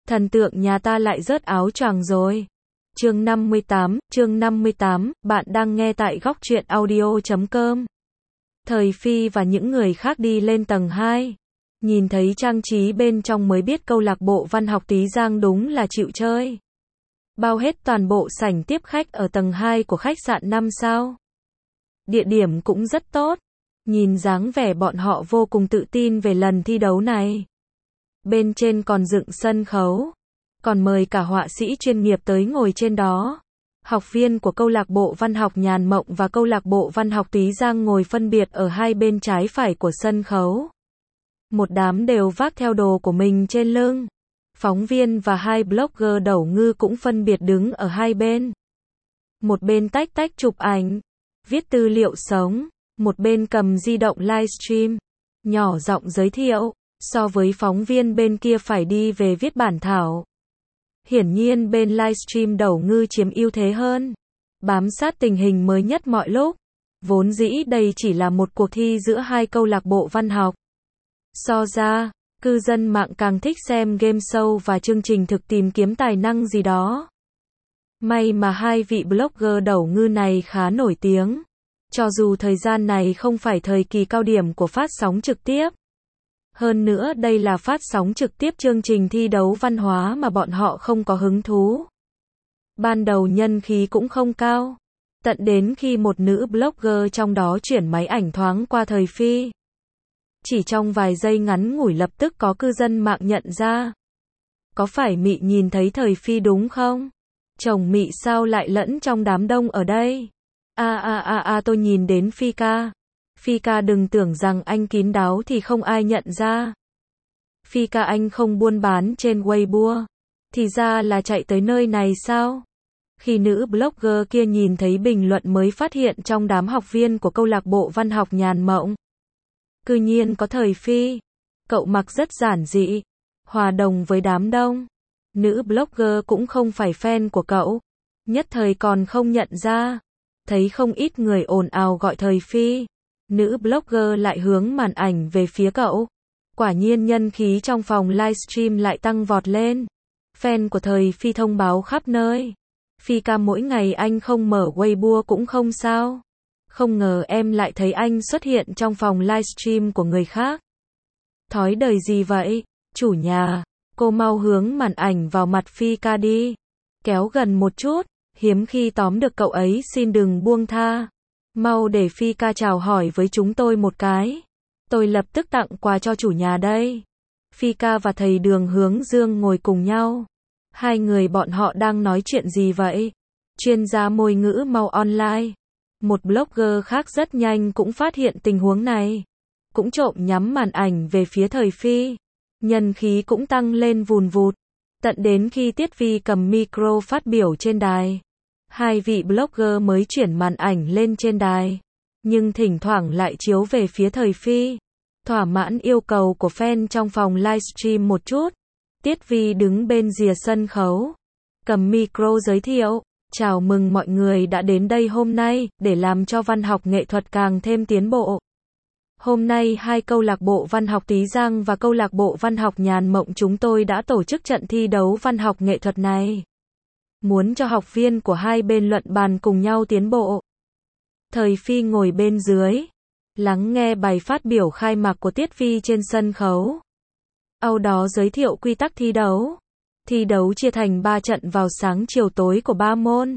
Thần tượng nhà ta lại rớt áo choàng rồi. Chương 58, bạn đang nghe tại góc truyện audio.com. Thời Phi và những người khác đi lên tầng 2. Nhìn thấy trang trí bên trong mới biết câu lạc bộ văn học Tý Giang đúng là chịu chơi. Bao hết toàn bộ sảnh tiếp khách ở tầng 2 của khách sạn 5 sao. Địa điểm cũng rất tốt. Nhìn dáng vẻ bọn họ vô cùng tự tin về lần thi đấu này. Bên trên còn dựng sân khấu. Còn mời cả họa sĩ chuyên nghiệp tới ngồi trên đó. Học viên của câu lạc bộ văn học Nhàn Mộng và câu lạc bộ văn học Tý Giang ngồi phân biệt ở hai bên trái phải của sân khấu. Một đám đều vác theo đồ của mình trên lưng. Phóng viên và hai blogger đầu ngư cũng phân biệt đứng ở hai bên. Một bên tách tách chụp ảnh, viết tư liệu sống, một bên cầm di động livestream, nhỏ giọng giới thiệu, so với phóng viên bên kia phải đi về viết bản thảo. Hiển nhiên bên livestream đầu ngư chiếm ưu thế hơn, bám sát tình hình mới nhất mọi lúc. Vốn dĩ đây chỉ là một cuộc thi giữa hai câu lạc bộ văn học. So ra, cư dân mạng càng thích xem game show và chương trình thực tìm kiếm tài năng gì đó. May mà hai vị blogger đầu ngư này khá nổi tiếng. Cho dù thời gian này không phải thời kỳ cao điểm của phát sóng trực tiếp. Hơn nữa đây là phát sóng trực tiếp chương trình thi đấu văn hóa mà bọn họ không có hứng thú. Ban đầu nhân khí cũng không cao. Tận đến khi một nữ blogger trong đó chuyển máy ảnh thoáng qua Thời Phi. Chỉ trong vài giây ngắn ngủi lập tức có cư dân mạng nhận ra. Có phải Mị nhìn thấy Thời Phi đúng không? Chồng Mị sao lại lẫn trong đám đông ở đây? Tôi nhìn đến Phi ca. Phi ca đừng tưởng rằng anh kín đáo thì không ai nhận ra. Phi ca anh không buôn bán trên Weibo. Thì ra là chạy tới nơi này sao? Khi nữ blogger kia nhìn thấy bình luận mới phát hiện trong đám học viên của câu lạc bộ văn học Nhàn Mộng. Cư nhiên có Thời Phi. Cậu mặc rất giản dị, hòa đồng với đám đông. Nữ blogger cũng không phải fan của cậu. Nhất thời còn không nhận ra. Thấy không ít người ồn ào gọi Thời Phi. Nữ blogger lại hướng màn ảnh về phía cậu. Quả nhiên nhân khí trong phòng livestream lại tăng vọt lên. Fan của Thời Phi thông báo khắp nơi. Phi ca mỗi ngày anh không mở Weibo cũng không sao. Không ngờ em lại thấy anh xuất hiện trong phòng livestream của người khác. Thói đời gì vậy? Chủ nhà, cô mau hướng màn ảnh vào mặt Phi ca đi. Kéo gần một chút, hiếm khi tóm được cậu ấy xin đừng buông tha. Mau để Phi ca chào hỏi với chúng tôi một cái. Tôi lập tức tặng quà cho chủ nhà đây. Phi ca và thầy Đường Hướng Dương ngồi cùng nhau. Hai người bọn họ đang nói chuyện gì vậy? Chuyên gia môi ngữ mau online. Một blogger khác rất nhanh cũng phát hiện tình huống này. Cũng trộm nhắm màn ảnh về phía Thời Phi. Nhân khí cũng tăng lên vùn vụt. Tận đến khi Tiết Vi cầm micro phát biểu trên đài. Hai vị blogger mới chuyển màn ảnh lên trên đài. Nhưng thỉnh thoảng lại chiếu về phía Thời Phi. Thỏa mãn yêu cầu của fan trong phòng livestream một chút. Tiết Vi đứng bên rìa sân khấu. Cầm micro giới thiệu. Chào mừng mọi người đã đến đây hôm nay, để làm cho văn học nghệ thuật càng thêm tiến bộ. Hôm nay hai câu lạc bộ văn học Tý Giang và câu lạc bộ văn học Nhàn Mộng chúng tôi đã tổ chức trận thi đấu văn học nghệ thuật này. Muốn cho học viên của hai bên luận bàn cùng nhau tiến bộ. Thời Phi ngồi bên dưới, lắng nghe bài phát biểu khai mạc của Tiết Vi trên sân khấu. Sau đó giới thiệu quy tắc thi đấu. Thi đấu chia thành 3 trận vào sáng chiều tối của 3 môn.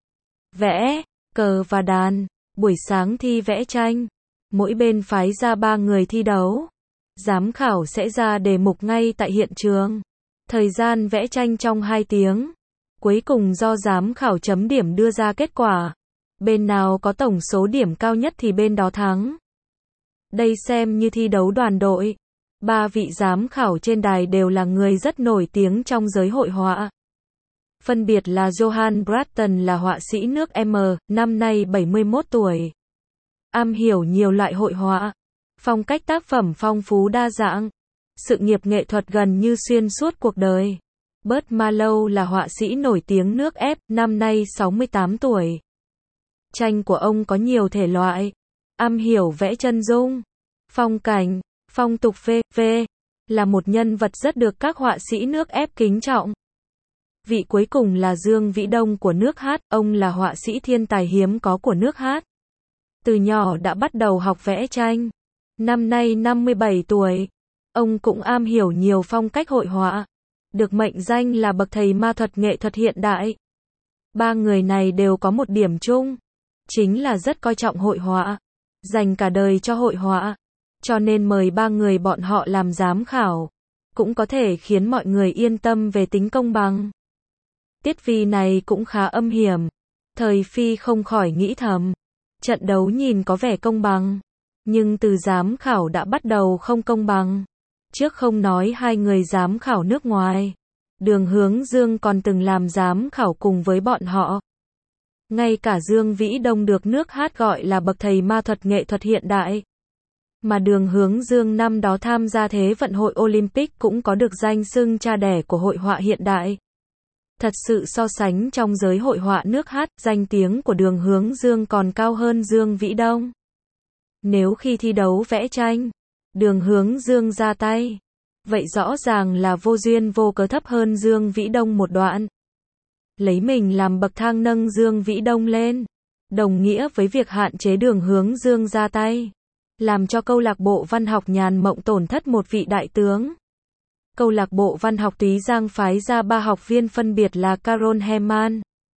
Vẽ, cờ và đàn. Buổi sáng thi vẽ tranh. Mỗi bên phái ra 3 người thi đấu. Giám khảo sẽ ra đề mục ngay tại hiện trường. Thời gian vẽ tranh trong 2 tiếng. Cuối cùng do giám khảo chấm điểm đưa ra kết quả. Bên nào có tổng số điểm cao nhất thì bên đó thắng. Đây xem như thi đấu đoàn đội. 3 vị giám khảo trên đài đều là người rất nổi tiếng trong giới hội họa. Phân biệt là Johan Bratton là họa sĩ nước M, năm nay 71 tuổi. Am hiểu nhiều loại hội họa. Phong cách tác phẩm phong phú đa dạng. Sự nghiệp nghệ thuật gần như xuyên suốt cuộc đời. Bert Mallow là họa sĩ nổi tiếng nước F, năm nay 68 tuổi. Tranh của ông có nhiều thể loại. Am hiểu vẽ chân dung, phong cảnh, phong tục v.v. là một nhân vật rất được các họa sĩ nước ép kính trọng. Vị cuối cùng là Dương Vĩ Đông của nước hát, ông là họa sĩ thiên tài hiếm có của nước hát. Từ nhỏ đã bắt đầu học vẽ tranh. Năm nay 57 tuổi, ông cũng am hiểu nhiều phong cách hội họa, được mệnh danh là bậc thầy ma thuật nghệ thuật hiện đại. Ba người này đều có một điểm chung, chính là rất coi trọng hội họa, dành cả đời cho hội họa. Cho nên mời ba người bọn họ làm giám khảo, cũng có thể khiến mọi người yên tâm về tính công bằng. Tiết Vi này cũng khá âm hiểm. Thời Phi không khỏi nghĩ thầm, trận đấu nhìn có vẻ công bằng, nhưng từ giám khảo đã bắt đầu không công bằng. Trước không nói hai người giám khảo nước ngoài, Đường Hướng Dương còn từng làm giám khảo cùng với bọn họ. Ngay cả Dương Vĩ Đông được nước hát gọi là bậc thầy ma thuật nghệ thuật hiện đại. Mà Đường Hướng Dương năm đó tham gia Thế vận hội Olympic cũng có được danh xưng cha đẻ của hội họa hiện đại. Thật sự so sánh trong giới hội họa nước hát, danh tiếng của Đường Hướng Dương còn cao hơn Dương Vĩ Đông. Nếu khi thi đấu vẽ tranh, Đường Hướng Dương ra tay, vậy rõ ràng là vô duyên vô cớ thấp hơn Dương Vĩ Đông một đoạn. Lấy mình làm bậc thang nâng Dương Vĩ Đông lên, đồng nghĩa với việc hạn chế Đường Hướng Dương ra tay, làm cho câu lạc bộ văn học Nhàn Mộng tổn thất một vị đại tướng. Câu lạc bộ văn học Túy Giang phái ra 3 học viên phân biệt là Carol Herman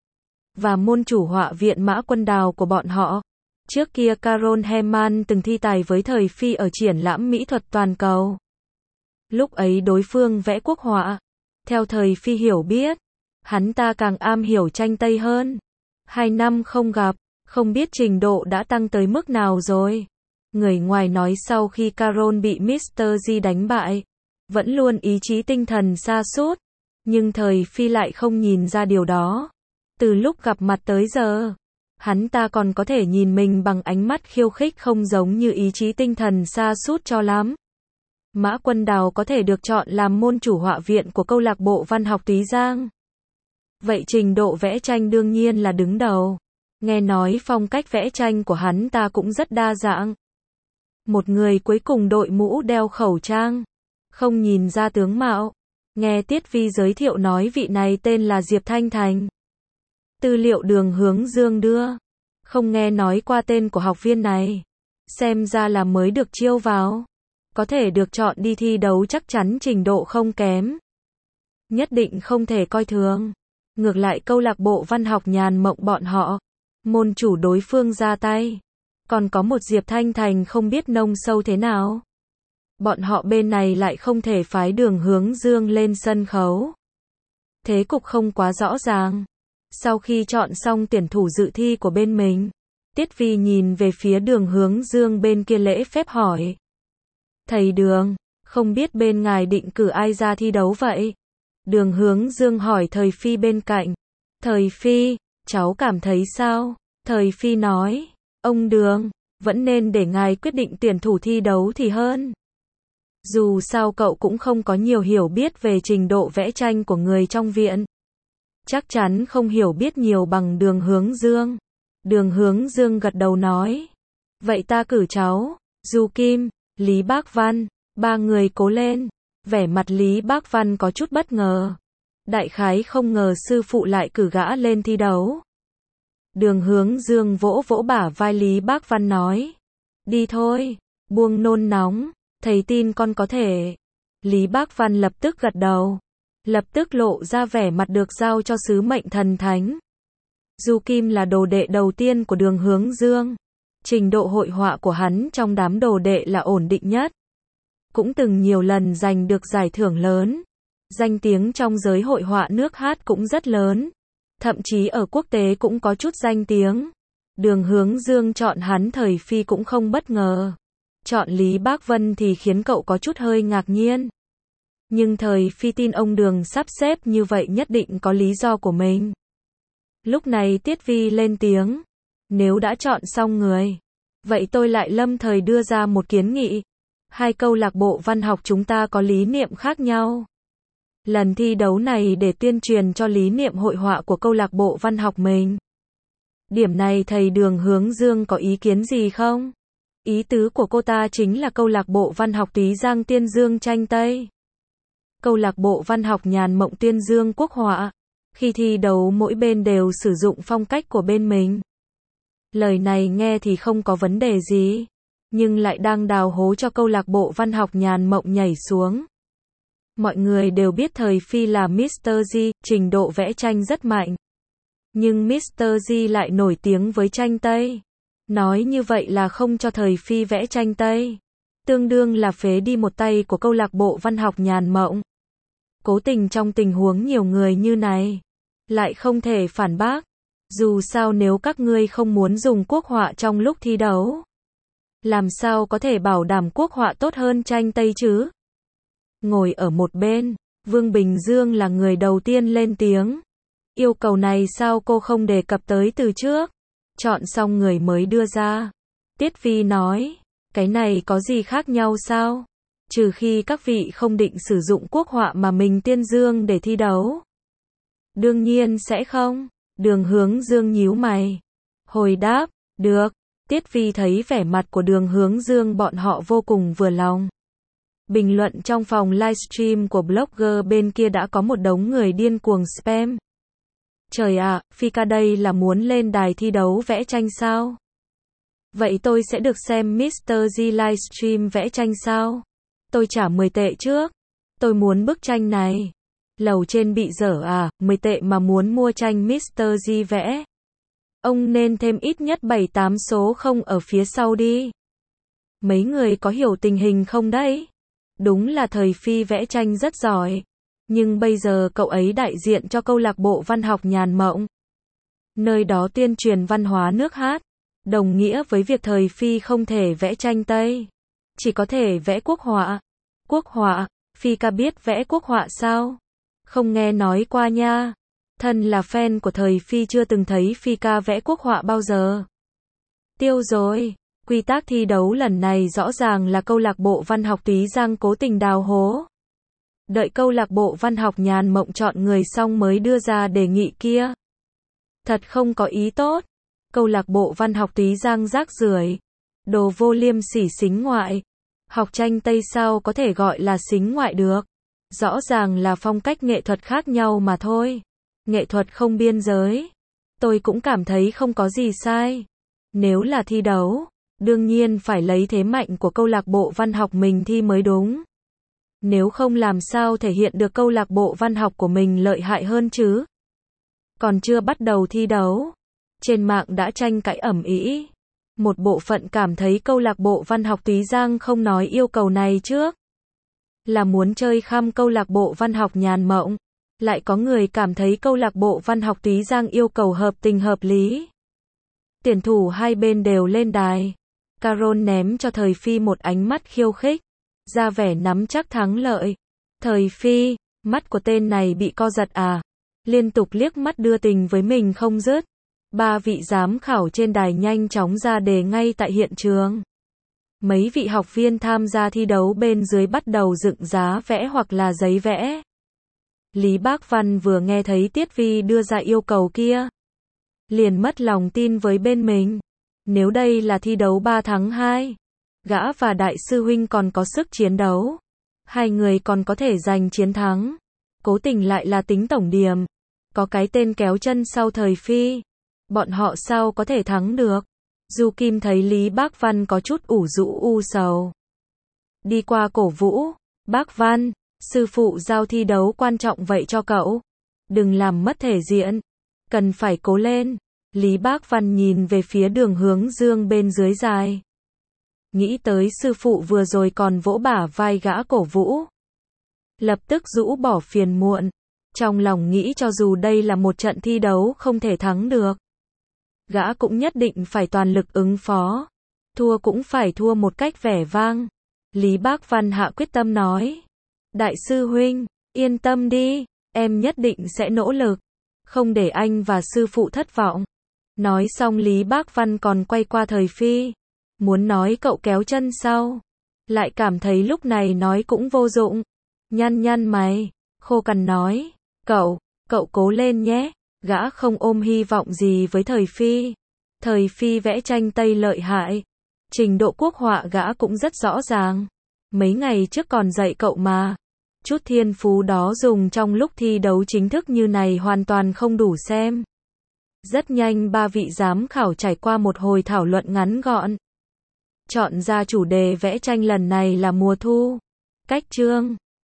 và môn chủ họa viện Mã Quân Đào của bọn họ. Trước kia Carol Herman từng thi tài với Thời Phi ở triển lãm mỹ thuật toàn cầu. Lúc ấy đối phương vẽ quốc họa. Theo Thời Phi hiểu biết, hắn ta càng am hiểu tranh Tây hơn. 2 năm không gặp, không biết trình độ đã tăng tới mức nào rồi. Người ngoài nói sau khi Carol bị Mr. G đánh bại, vẫn luôn ý chí tinh thần sa sút, nhưng Thời Phi lại không nhìn ra điều đó. Từ lúc gặp mặt tới giờ, hắn ta còn có thể nhìn mình bằng ánh mắt khiêu khích không giống như ý chí tinh thần sa sút cho lắm. Mã Quân Đào có thể được chọn làm môn chủ họa viện của câu lạc bộ văn học Túy Giang. Vậy trình độ vẽ tranh đương nhiên là đứng đầu. Nghe nói phong cách vẽ tranh của hắn ta cũng rất đa dạng. Một người cuối cùng đội mũ đeo khẩu trang, không nhìn ra tướng mạo. Nghe Tiết Vi giới thiệu nói vị này tên là Diệp Thanh Thành. Tư liệu Đường Hướng Dương đưa, không nghe nói qua tên của học viên này. Xem ra là mới được chiêu vào. Có thể được chọn đi thi đấu chắc chắn trình độ không kém. Nhất định không thể coi thường. Ngược lại câu lạc bộ văn học Nhàn Mộng bọn họ, môn chủ đối phương ra tay. Còn có một Diệp Thanh Thành không biết nông sâu thế nào. Bọn họ bên này lại không thể phái Đường Hướng Dương lên sân khấu. Thế cục không quá rõ ràng. Sau khi chọn xong tuyển thủ dự thi của bên mình, Tiết Vi nhìn về phía Đường Hướng Dương bên kia lễ phép hỏi. Thầy Đường, không biết bên ngài định cử ai ra thi đấu vậy? Đường Hướng Dương hỏi Thời Phi bên cạnh. Thời Phi, cháu cảm thấy sao? Thời Phi nói, ông Đường, vẫn nên để ngài quyết định tuyển thủ thi đấu thì hơn. Dù sao cậu cũng không có nhiều hiểu biết về trình độ vẽ tranh của người trong viện. Chắc chắn không hiểu biết nhiều bằng Đường Hướng Dương. Đường Hướng Dương gật đầu nói. Vậy ta cử cháu, Du Kim, Lý Bác Văn, 3 người cố lên. Vẻ mặt Lý Bác Văn có chút bất ngờ. Đại khái không ngờ sư phụ lại cử gã lên thi đấu. Đường Hướng Dương vỗ vỗ bả vai Lý Bác Văn nói. Đi thôi, buông nôn nóng, thầy tin con có thể. Lý Bác Văn lập tức gật đầu. Lập tức lộ ra vẻ mặt được giao cho sứ mệnh thần thánh. Du Kim là đồ đệ đầu tiên của Đường Hướng Dương. Trình độ hội họa của hắn trong đám đồ đệ là ổn định nhất. Cũng từng nhiều lần giành được giải thưởng lớn. Danh tiếng trong giới hội họa nước hát cũng rất lớn. Thậm chí ở quốc tế cũng có chút danh tiếng. Đường Hướng Dương chọn hắn Thời Phi cũng không bất ngờ. Chọn Lý Bác Vân thì khiến cậu có chút hơi ngạc nhiên. Nhưng Thời Phi tin ông Đường sắp xếp như vậy nhất định có lý do của mình. Lúc này Tiết Vi lên tiếng. Nếu đã chọn xong người, vậy tôi lại lâm thời đưa ra một kiến nghị. 2 câu lạc bộ văn học chúng ta có lý niệm khác nhau. Lần thi đấu này để tuyên truyền cho lý niệm hội họa của câu lạc bộ văn học mình. Điểm này thầy Đường Hướng Dương có ý kiến gì không? Ý tứ của cô ta chính là câu lạc bộ văn học Túy Giang Tiên Dương tranh Tây. Câu lạc bộ văn học Nhàn Mộng Tiên Dương Quốc họa. Khi thi đấu mỗi bên đều sử dụng phong cách của bên mình. Lời này nghe thì không có vấn đề gì, nhưng lại đang đào hố cho câu lạc bộ văn học Nhàn Mộng nhảy xuống. Mọi người đều biết Thời Phi là Mr. G, trình độ vẽ tranh rất mạnh. Nhưng Mr. G lại nổi tiếng với tranh Tây. Nói như vậy là không cho Thời Phi vẽ tranh Tây. Tương đương là phế đi một tay của câu lạc bộ văn học Nhàn Mộng. Cố Tình trong tình huống nhiều người như này, lại không thể phản bác. Dù sao nếu các ngươi không muốn dùng quốc họa trong lúc thi đấu, làm sao có thể bảo đảm quốc họa tốt hơn tranh Tây chứ? Ngồi ở một bên, Vương Bình Dương là người đầu tiên lên tiếng. Yêu cầu này sao cô không đề cập tới từ trước? Chọn xong người mới đưa ra. Tiết Vi nói, cái này có gì khác nhau sao? Trừ khi các vị không định sử dụng quốc họa mà mình tuyên dương để thi đấu. Đương nhiên sẽ không. Đường Hướng Dương nhíu mày. Hồi đáp, được. Tiết Vi thấy vẻ mặt của Đường Hướng Dương bọn họ vô cùng vừa lòng. Bình luận trong phòng livestream của blogger bên kia đã có một đống người điên cuồng spam. Trời ạ, Phi ca đây là muốn lên đài thi đấu vẽ tranh sao? Vậy tôi sẽ được xem Mr. G livestream vẽ tranh sao? Tôi trả 10 tệ trước. Tôi muốn bức tranh này. Lầu trên bị dở à, 10 tệ mà muốn mua tranh Mr. G vẽ. Ông nên thêm ít nhất 7-8 số không ở phía sau đi. Mấy người có hiểu tình hình không đấy? Đúng là Thời Phi vẽ tranh rất giỏi. Nhưng bây giờ cậu ấy đại diện cho câu lạc bộ văn học Nhàn Mộng. Nơi đó tuyên truyền văn hóa nước hát. Đồng nghĩa với việc Thời Phi không thể vẽ tranh Tây. Chỉ có thể vẽ quốc họa. Quốc họa, Phi ca biết vẽ quốc họa sao? Không nghe nói qua nha. Thân là fan của Thời Phi chưa từng thấy Phi ca vẽ quốc họa bao giờ. Tiêu rồi. Quy tắc thi đấu lần này rõ ràng là câu lạc bộ văn học Túy Giang cố tình đào hố. Đợi câu lạc bộ văn học Nhàn Mộng chọn người xong mới đưa ra đề nghị kia. Thật không có ý tốt. Câu lạc bộ văn học Túy Giang rác rưởi. Đồ vô liêm sỉ xính ngoại. Học tranh Tây sao có thể gọi là xính ngoại được. Rõ ràng là phong cách nghệ thuật khác nhau mà thôi. Nghệ thuật không biên giới. Tôi cũng cảm thấy không có gì sai. Nếu là thi đấu, đương nhiên phải lấy thế mạnh của câu lạc bộ văn học mình thi mới đúng. Nếu không làm sao thể hiện được câu lạc bộ văn học của mình lợi hại hơn chứ. Còn chưa bắt đầu thi đấu, trên mạng đã tranh cãi ầm ĩ. Một bộ phận cảm thấy câu lạc bộ văn học Túy Giang không nói yêu cầu này trước, là muốn chơi khăm câu lạc bộ văn học Nhàn Mộng. Lại có người cảm thấy câu lạc bộ văn học Túy Giang yêu cầu hợp tình hợp lý. Tuyển thủ hai bên đều lên đài. Carol ném cho Thời Phi một ánh mắt khiêu khích, ra vẻ nắm chắc thắng lợi. Thời Phi, mắt của tên này bị co giật à? Liên tục liếc mắt đưa tình với mình không dứt. Ba vị giám khảo trên đài nhanh chóng ra đề ngay tại hiện trường. Mấy vị học viên tham gia thi đấu bên dưới bắt đầu dựng giá vẽ hoặc là giấy vẽ. Lý Bác Văn vừa nghe thấy Tiết Vi đưa ra yêu cầu kia, liền mất lòng tin với bên mình. Nếu đây là thi đấu 3 thắng 2, gã và đại sư huynh còn có sức chiến đấu. Hai người còn có thể giành chiến thắng. Cố Tình lại là tính tổng điểm. Có cái tên kéo chân sau Thời Phi. Bọn họ sao có thể thắng được? Du Kim thấy Lý Bác Văn có chút ủ rũ u sầu. Đi qua cổ vũ. Bác Văn, sư phụ giao thi đấu quan trọng vậy cho cậu. Đừng làm mất thể diện. Cần phải cố lên. Lý Bác Văn nhìn về phía Đường Hướng Dương bên dưới dài. Nghĩ tới sư phụ vừa rồi còn vỗ bả vai gã cổ vũ. Lập tức rũ bỏ phiền muộn. Trong lòng nghĩ cho dù đây là một trận thi đấu không thể thắng được, gã cũng nhất định phải toàn lực ứng phó. Thua cũng phải thua một cách vẻ vang. Lý Bác Văn hạ quyết tâm nói. Đại sư huynh, yên tâm đi, em nhất định sẽ nỗ lực. Không để anh và sư phụ thất vọng. Nói xong Lý Bác Văn còn quay qua Thời Phi. Muốn nói cậu kéo chân sau. Lại cảm thấy lúc này nói cũng vô dụng. Nhăn nhăn mày, khô cằn nói. Cậu cố lên nhé. Gã không ôm hy vọng gì với Thời Phi. Thời Phi vẽ tranh Tây lợi hại. Trình độ quốc họa gã cũng rất rõ ràng. Mấy ngày trước còn dạy cậu mà. Chút thiên phú đó dùng trong lúc thi đấu chính thức như này hoàn toàn không đủ xem. Rất nhanh ba vị giám khảo trải qua một hồi thảo luận ngắn gọn. Chọn ra chủ đề vẽ tranh lần này là mùa thu. Cách chương